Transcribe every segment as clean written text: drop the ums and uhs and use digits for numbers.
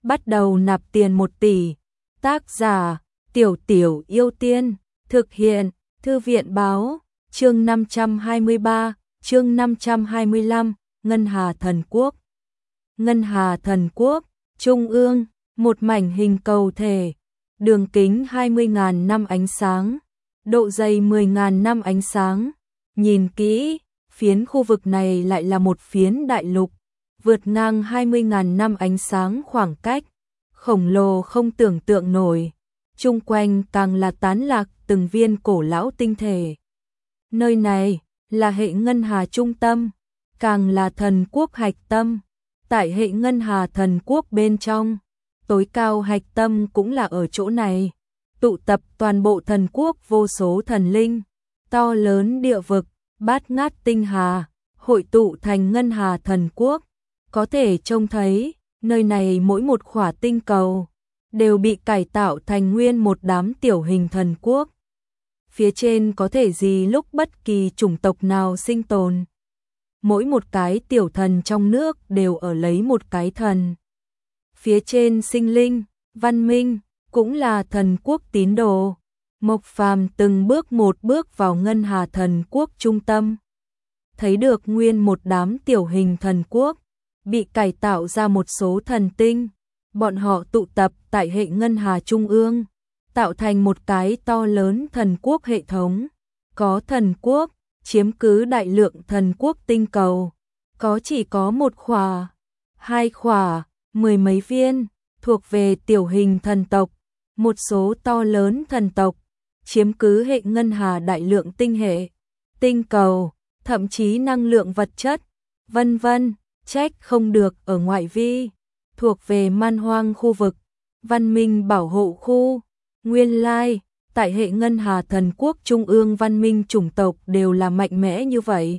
bắt đầu nạp tiền 1 tỷ. Tác giả Tiểu Tiểu Yêu Tiên. Thực hiện Thư viện Báo. Chương 523, chương 525, Ngân Hà Thần Quốc. Ngân Hà Thần Quốc, Trung ương, một mảnh hình cầu thể, đường kính 20.000 năm ánh sáng, độ dày 10.000 năm ánh sáng. Nhìn kỹ, phiến khu vực này lại là một phiến đại lục, vượt ngang 20.000 năm ánh sáng khoảng cách, khổng lồ không tưởng tượng nổi. Chung quanh càng là tán lạc từng viên cổ lão tinh thể. Nơi này là hệ ngân hà trung tâm, càng là thần quốc hạch tâm. Tại hệ ngân hà thần quốc bên trong, tối cao hạch tâm cũng là ở chỗ này, tụ tập toàn bộ thần quốc vô số thần linh, to lớn địa vực, bát ngát tinh hà, hội tụ thành ngân hà thần quốc. Có thể trông thấy, nơi này mỗi một khỏa tinh cầu đều bị cải tạo thành nguyên một đám tiểu hình thần quốc. Phía trên có thể gì lúc bất kỳ chủng tộc nào sinh tồn. Mỗi một cái tiểu thần trong nước đều ở lấy một cái thần. Phía trên sinh linh, văn minh, cũng là thần quốc tín đồ. Mộc Phàm từng bước một bước vào ngân hà thần quốc trung tâm. Thấy được nguyên một đám tiểu hình thần quốc, bị cải tạo ra một số thần tinh. Bọn họ tụ tập tại hệ ngân hà trung ương, tạo thành một cái to lớn thần quốc hệ thống. Có thần quốc chiếm cứ đại lượng thần quốc tinh cầu, có chỉ có 1 khỏa, 2 khỏa, 10 mấy viên, thuộc về tiểu hình thần tộc. Một số to lớn thần tộc chiếm cứ hệ ngân hà đại lượng tinh hệ, tinh cầu, thậm chí năng lượng vật chất, vân vân. Trách không được ở ngoại vi, thuộc về man hoang khu vực, văn minh bảo hộ khu. Nguyên lai, tại hệ ngân hà thần quốc trung ương văn minh chủng tộc đều là mạnh mẽ như vậy.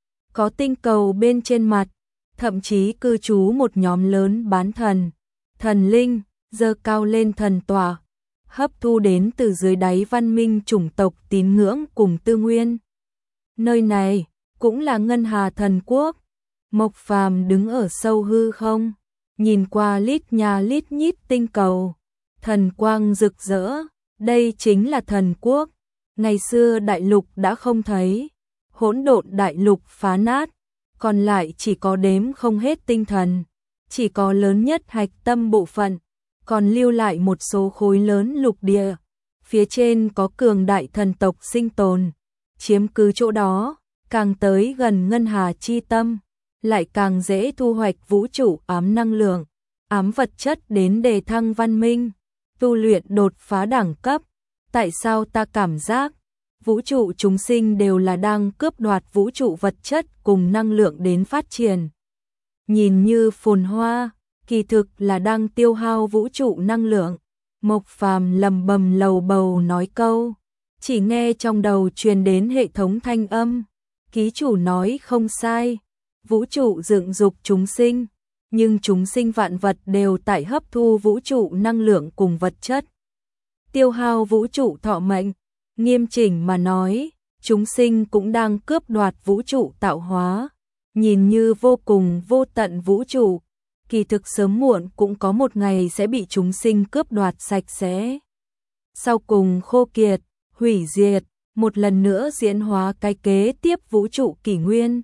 Có tinh cầu bên trên mặt, thậm chí cư trú một nhóm lớn bán thần, thần linh, giơ cao lên thần tòa, hấp thu đến từ dưới đáy văn minh chủng tộc tín ngưỡng cùng tư nguyên. Nơi này cũng là ngân hà thần quốc. Mộc Phàm đứng ở sâu hư không, nhìn qua lít nhà lít nhít tinh cầu, thần quang rực rỡ. Đây chính là thần quốc. Ngày xưa đại lục đã không thấy, hỗn độn đại lục phá nát, còn lại chỉ có đếm không hết tinh thần, chỉ có lớn nhất hạch tâm bộ phận, còn lưu lại một số khối lớn lục địa. Phía trên có cường đại thần tộc sinh tồn, chiếm cứ chỗ đó, càng tới gần ngân hà chi tâm, lại càng dễ thu hoạch vũ trụ ám năng lượng, ám vật chất đến đề thăng văn minh, tu luyện đột phá đẳng cấp. Tại sao ta cảm giác vũ trụ chúng sinh đều là đang cướp đoạt vũ trụ vật chất cùng năng lượng đến phát triển? Nhìn như phồn hoa, kỳ thực là đang tiêu hao vũ trụ năng lượng. Mộc Phàm lầm bầm lầu bầu nói câu, chỉ nghe trong đầu truyền đến hệ thống thanh âm. Ký chủ nói không sai, vũ trụ dựng dục chúng sinh, nhưng chúng sinh vạn vật đều tại hấp thu vũ trụ năng lượng cùng vật chất, tiêu hao vũ trụ thọ mệnh. Nghiêm chỉnh mà nói, chúng sinh cũng đang cướp đoạt vũ trụ tạo hóa. Nhìn như vô cùng vô tận vũ trụ, kỳ thực sớm muộn cũng có một ngày sẽ bị chúng sinh cướp đoạt sạch sẽ. Sau cùng khô kiệt, hủy diệt, một lần nữa diễn hóa cái kế tiếp vũ trụ kỷ nguyên.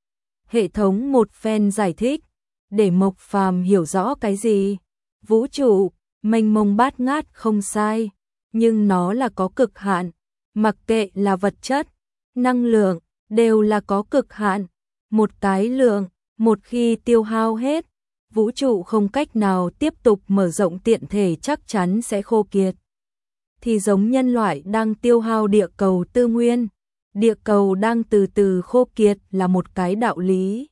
Hệ thống một phen giải thích, để Mộc Phàm hiểu rõ cái gì. Vũ trụ, mênh mông bát ngát không sai, nhưng nó là có cực hạn. Mặc kệ là vật chất, năng lượng, đều là có cực hạn. Một cái lượng, một khi tiêu hao hết, vũ trụ không cách nào tiếp tục mở rộng tiện thể chắc chắn sẽ khô kiệt. Thì giống nhân loại đang tiêu hao địa cầu tư nguyên, địa cầu đang từ từ khô kiệt là một cái đạo lý.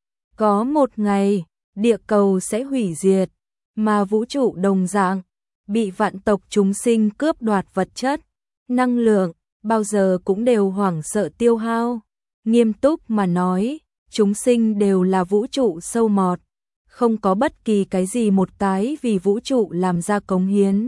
Có một ngày, địa cầu sẽ hủy diệt, mà vũ trụ đồng dạng, bị vạn tộc chúng sinh cướp đoạt vật chất, năng lượng, bao giờ cũng đều hoảng sợ tiêu hao. Nghiêm túc mà nói, chúng sinh đều là vũ trụ sâu mọt, không có bất kỳ cái gì một cái vì vũ trụ làm ra cống hiến.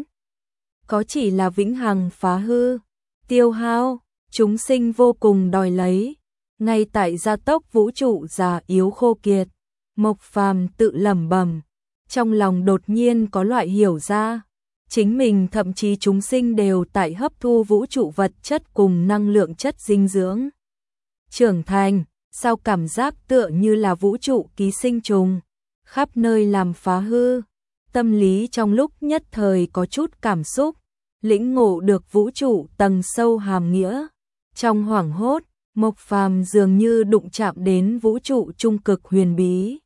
Có chỉ là vĩnh hằng phá hư, tiêu hao, chúng sinh vô cùng đòi lấy. Ngay tại gia tốc vũ trụ già yếu khô kiệt, Mộc Phàm tự lẩm bẩm, trong lòng đột nhiên có loại hiểu ra, chính mình thậm chí chúng sinh đều tại hấp thu vũ trụ vật chất cùng năng lượng chất dinh dưỡng. Trưởng thành, sao cảm giác tựa như là vũ trụ ký sinh trùng, khắp nơi làm phá hư. Tâm lý trong lúc nhất thời có chút cảm xúc, lĩnh ngộ được vũ trụ tầng sâu hàm nghĩa. Trong hoảng hốt, Mộc Phàm dường như đụng chạm đến vũ trụ trung cực huyền bí.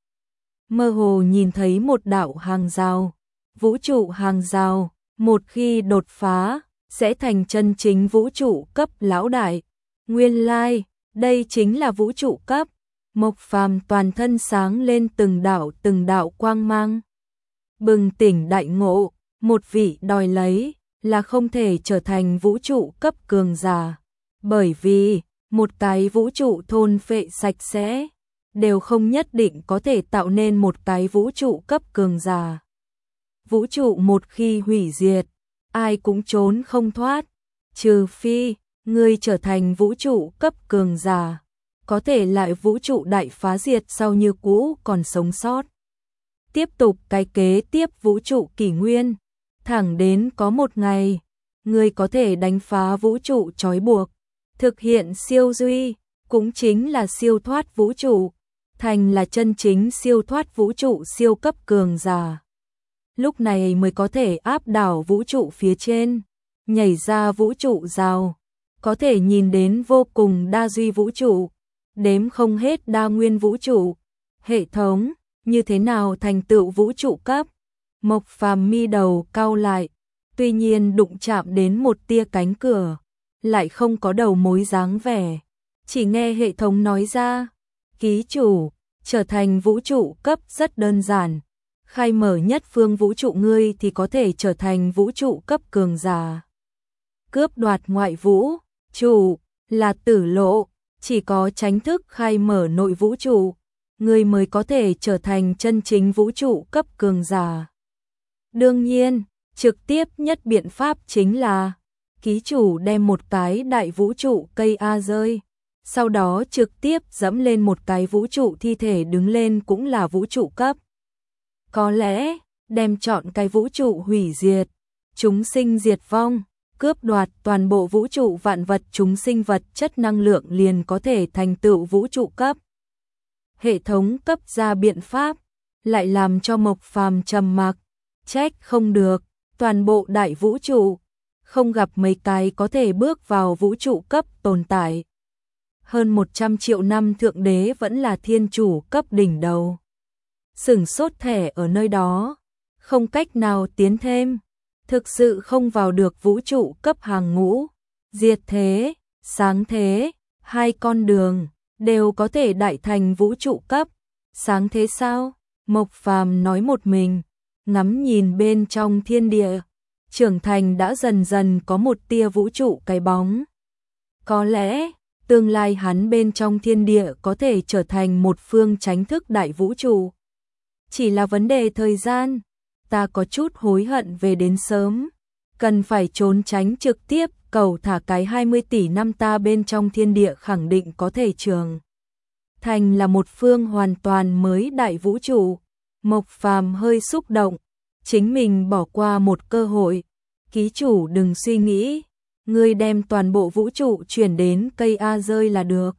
Mơ hồ nhìn thấy một đạo hàng rào, vũ trụ hàng rào, một khi đột phá, sẽ thành chân chính vũ trụ cấp lão đại. Nguyên lai, đây chính là vũ trụ cấp. Mộc Phàm toàn thân sáng lên từng đạo quang mang. Bừng tỉnh đại ngộ, một vị đòi lấy là không thể trở thành vũ trụ cấp cường giả, bởi vì một cái vũ trụ thôn phệ sạch sẽ đều không nhất định có thể tạo nên một cái vũ trụ cấp cường giả. Vũ trụ một khi hủy diệt, ai cũng trốn không thoát, trừ phi ngươi trở thành vũ trụ cấp cường giả, có thể lại vũ trụ đại phá diệt sau như cũ còn sống sót. Tiếp tục cái kế tiếp vũ trụ kỷ nguyên, thẳng đến có một ngày, ngươi có thể đánh phá vũ trụ trói buộc, thực hiện siêu duy, cũng chính là siêu thoát vũ trụ, thành là chân chính siêu thoát vũ trụ siêu cấp cường giả. Lúc này mới có thể áp đảo vũ trụ phía trên, nhảy ra vũ trụ rào, có thể nhìn đến vô cùng đa duy vũ trụ, đếm không hết đa nguyên vũ trụ. Hệ thống, như thế nào thành tựu vũ trụ cấp? Mộc Phàm mi đầu cau lại, tuy nhiên đụng chạm đến một tia cánh cửa, lại không có đầu mối dáng vẻ, chỉ nghe hệ thống nói ra, ký chủ, trở thành vũ trụ cấp rất đơn giản, khai mở nhất phương vũ trụ ngươi thì có thể trở thành vũ trụ cấp cường giả. Cướp đoạt ngoại vũ trụ là tử lộ, chỉ có chính thức khai mở nội vũ trụ, ngươi mới có thể trở thành chân chính vũ trụ cấp cường giả. Đương nhiên, trực tiếp nhất biện pháp chính là ký chủ đem một cái đại vũ trụ cây A rơi, sau đó trực tiếp dẫm lên một cái vũ trụ thi thể đứng lên cũng là vũ trụ cấp. Có lẽ, đem chọn cái vũ trụ hủy diệt, chúng sinh diệt vong, cướp đoạt toàn bộ vũ trụ vạn vật chúng sinh vật chất năng lượng liền có thể thành tựu vũ trụ cấp. Hệ thống cấp ra biện pháp, lại làm cho Mộc Phàm trầm mặc, trách không được, toàn bộ đại vũ trụ, không gặp mấy cái có thể bước vào vũ trụ cấp tồn tại. Hơn 100 triệu năm thượng đế vẫn là thiên chủ cấp đỉnh đầu. Sửng sốt thẻ ở nơi đó, không cách nào tiến thêm, thực sự không vào được vũ trụ cấp hàng ngũ. Diệt thế, sáng thế, hai con đường đều có thể đại thành vũ trụ cấp. Sáng thế sao? Mộc Phàm nói một mình, ngắm nhìn bên trong thiên địa, trưởng thành đã dần dần có một tia vũ trụ cái bóng. Có lẽ, tương lai hắn bên trong thiên địa có thể trở thành một phương chánh thức đại vũ trụ. Chỉ là vấn đề thời gian, ta có chút hối hận về đến sớm, cần phải trốn tránh trực tiếp cầu thả cái 20 tỷ năm ta bên trong thiên địa khẳng định có thể trường thành là một phương hoàn toàn mới đại vũ trụ. Mộc Phàm hơi xúc động, chính mình bỏ qua một cơ hội. Ký chủ đừng suy nghĩ, ngươi đem toàn bộ vũ trụ chuyển đến cây A rơi là được.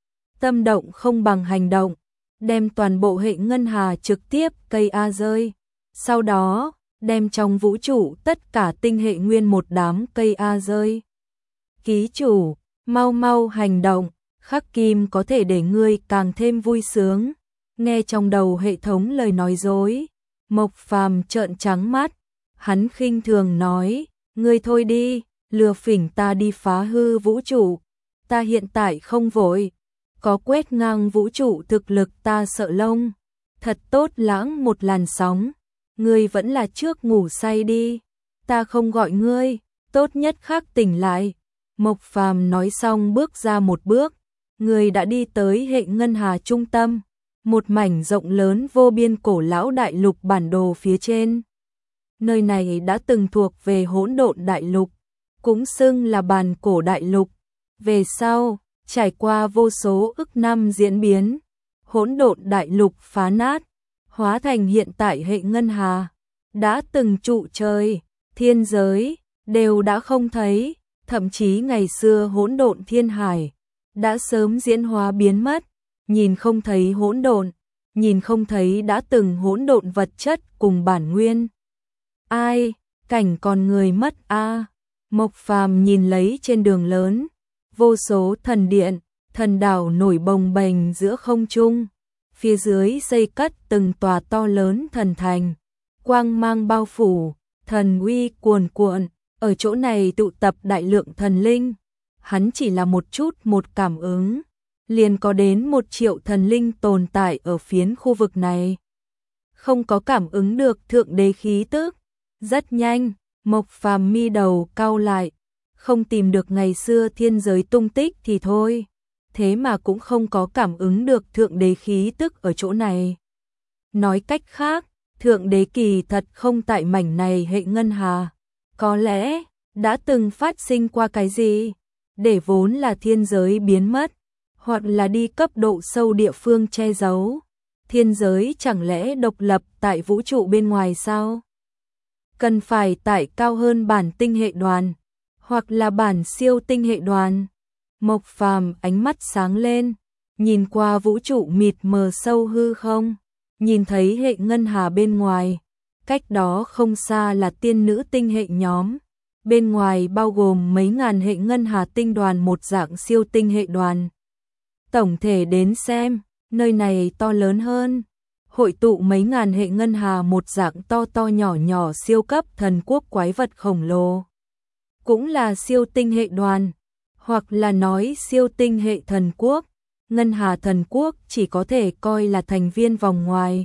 Tâm động không bằng hành động, đem toàn bộ hệ ngân hà trực tiếp cây A rơi, sau đó đem trong vũ trụ tất cả tinh hệ nguyên một đám cây A rơi. Ký chủ, mau mau hành động, khắc kim có thể để ngươi càng thêm vui sướng. Nghe trong đầu hệ thống lời nói dối, Mộc Phàm trợn trắng mắt, hắn khinh thường nói, ngươi thôi đi, lừa phỉnh ta đi phá hư vũ trụ, ta hiện tại không vội, có quét ngang vũ trụ thực lực ta sợ lông, thật tốt lãng một làn sóng, ngươi vẫn là trước ngủ say đi, ta không gọi ngươi, tốt nhất khắc tỉnh lại. Mộc Phàm nói xong bước ra một bước, người đã đi tới hệ ngân hà trung tâm, một mảnh rộng lớn vô biên cổ lão đại lục bản đồ phía trên. Nơi này đã từng thuộc về hỗn độn đại lục, cũng xưng là bàn cổ đại lục. Về sau, trải qua vô số ức năm diễn biến, hỗn độn đại lục phá nát, hóa thành hiện tại hệ ngân hà. Đã từng trụ trời, thiên giới, đều đã không thấy, thậm chí ngày xưa hỗn độn thiên hải, đã sớm diễn hóa biến mất, nhìn không thấy hỗn độn, nhìn không thấy đã từng hỗn độn vật chất cùng bản nguyên. Ai, cảnh còn người mất a. Mộc Phàm nhìn lấy trên đường lớn, vô số thần điện, thần đảo nổi bồng bềnh giữa không trung, phía dưới xây cất từng tòa to lớn thần thành, quang mang bao phủ, thần uy cuồn cuộn, ở chỗ này tụ tập đại lượng thần linh. Hắn chỉ là một cảm ứng, liền có đến 1 triệu thần linh tồn tại ở phiến khu vực này. Không có cảm ứng được thượng đế khí tức. Rất nhanh, Mộc Phàm mi đầu cau lại, không tìm được ngày xưa thiên giới tung tích thì thôi, thế mà cũng không có cảm ứng được thượng đế khí tức ở chỗ này. Nói cách khác, thượng đế kỳ thật không tại mảnh này hệ ngân hà, có lẽ đã từng phát sinh qua cái gì, để vốn là thiên giới biến mất, hoặc là đi cấp độ sâu địa phương che giấu. Thiên giới chẳng lẽ độc lập tại vũ trụ bên ngoài sao? Cần phải tại cao hơn bản tinh hệ đoàn, hoặc là bản siêu tinh hệ đoàn. Mộc Phàm ánh mắt sáng lên, nhìn qua vũ trụ mịt mờ sâu hư không, nhìn thấy hệ ngân hà bên ngoài, cách đó không xa là tiên nữ tinh hệ nhóm, bên ngoài bao gồm mấy ngàn hệ ngân hà tinh đoàn, một dạng siêu tinh hệ đoàn. Tổng thể đến xem, nơi này to lớn hơn, hội tụ mấy ngàn hệ ngân hà, một dạng to to nhỏ nhỏ siêu cấp thần quốc quái vật khổng lồ. Cũng là siêu tinh hệ đoàn, hoặc là nói siêu tinh hệ thần quốc. Ngân hà thần quốc chỉ có thể coi là thành viên vòng ngoài.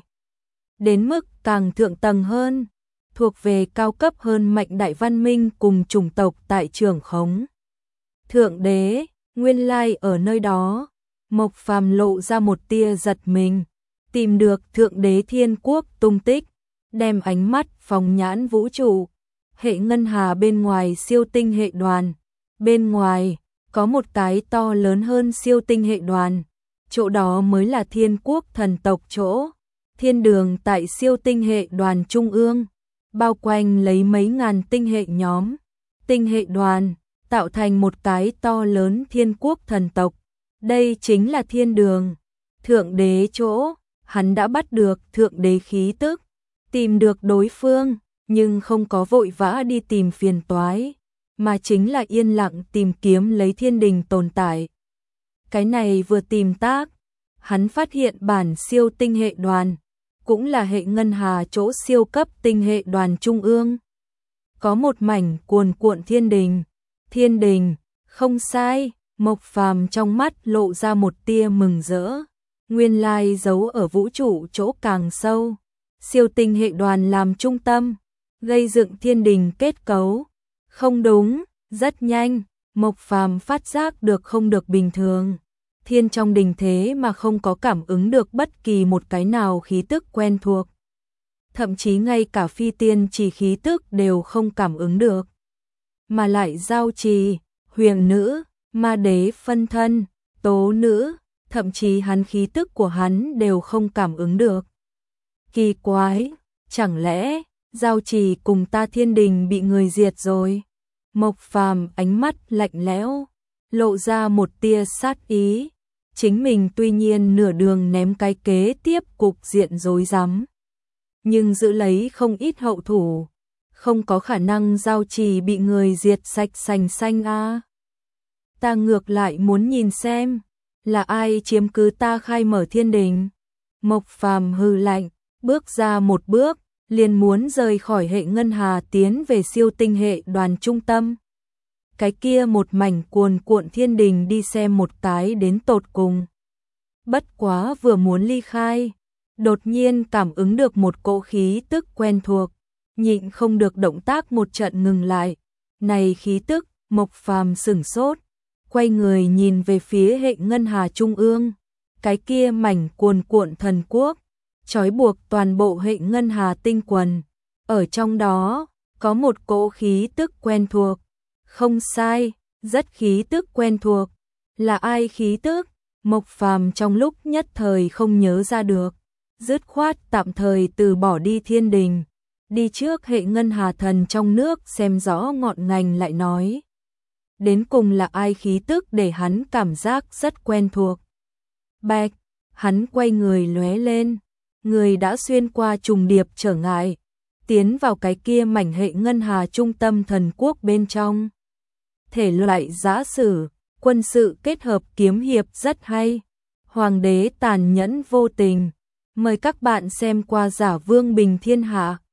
Đến mức càng thượng tầng hơn, thuộc về cao cấp hơn mạnh đại văn minh cùng chủng tộc tại trưởng khống. Thượng đế, nguyên lai ở nơi đó. Mộc Phàm lộ ra một tia giật mình, tìm được thượng đế thiên quốc tung tích, đem ánh mắt phóng nhãn vũ trụ, hệ ngân hà bên ngoài siêu tinh hệ đoàn, bên ngoài có một cái to lớn hơn siêu tinh hệ đoàn, chỗ đó mới là thiên quốc thần tộc chỗ. Thiên đường tại siêu tinh hệ đoàn trung ương, bao quanh lấy mấy ngàn tinh hệ nhóm, tinh hệ đoàn, tạo thành một cái to lớn thiên quốc thần tộc. Đây chính là thiên đường, thượng đế chỗ. Hắn đã bắt được thượng đế khí tức, tìm được đối phương, nhưng không có vội vã đi tìm phiền toái, mà chính là yên lặng tìm kiếm lấy thiên đình tồn tại. Cái này vừa tìm tác, hắn phát hiện bản siêu tinh hệ đoàn, cũng là hệ ngân hà chỗ siêu cấp tinh hệ đoàn trung ương. Có một mảnh cuồn cuộn thiên đình. Thiên đình, không sai, Mộc Phàm trong mắt lộ ra một tia mừng rỡ. Nguyên lai giấu ở vũ trụ chỗ càng sâu, siêu tinh hệ đoàn làm trung tâm, gây dựng thiên đình kết cấu. Không đúng, rất nhanh, Mộc Phàm phát giác được không được bình thường. Thiên trong đình thế mà không có cảm ứng được bất kỳ một cái nào khí tức quen thuộc. Thậm chí ngay cả phi tiên chỉ khí tức đều không cảm ứng được. Mà lại giao trì, huyền nữ, ma đế phân thân, tố nữ, thậm chí hắn khí tức của hắn đều không cảm ứng được. Kỳ quái, chẳng lẽ giao trì cùng ta thiên đình bị người diệt rồi? Mộc Phàm ánh mắt lạnh lẽo, lộ ra một tia sát ý. Chính mình tuy nhiên nửa đường ném cái kế tiếp cục diện rối rắm, nhưng giữ lấy không ít hậu thủ, không có khả năng giao trì bị người diệt sạch sành xanh a. Ta ngược lại muốn nhìn xem, là ai chiếm cứ ta khai mở thiên đình. Mộc Phàm hừ lạnh, bước ra một bước, liền muốn rời khỏi hệ ngân hà tiến về siêu tinh hệ đoàn trung tâm. Cái kia một mảnh cuồn cuộn thiên đình đi xem một cái đến tột cùng. Bất quá vừa muốn ly khai, đột nhiên cảm ứng được một cỗ khí tức quen thuộc, nhịn không được động tác một trận ngừng lại. Này khí tức, Mộc Phàm sửng sốt, quay người nhìn về phía hệ ngân hà trung ương, cái kia mảnh cuồn cuộn thần quốc, trói buộc toàn bộ hệ ngân hà tinh quần. Ở trong đó, có một cỗ khí tức quen thuộc. Không sai, rất khí tức quen thuộc. Là ai khí tức? Mộc Phàm trong lúc nhất thời không nhớ ra được. dứt khoát tạm thời từ bỏ đi thiên đình, đi trước hệ ngân hà thần trong nước xem rõ ngọn ngành lại nói. Đến cùng là ai khí tức để hắn cảm giác rất quen thuộc. Bạch, hắn quay người lóe lên, người đã xuyên qua trùng điệp trở ngại, tiến vào cái kia mảnh hệ ngân hà trung tâm thần quốc bên trong. Thể loại giã sử, quân sự kết hợp kiếm hiệp rất hay. Hoàng đế tàn nhẫn vô tình. Mời các bạn xem qua Giả Vương Bình Thiên Hạ.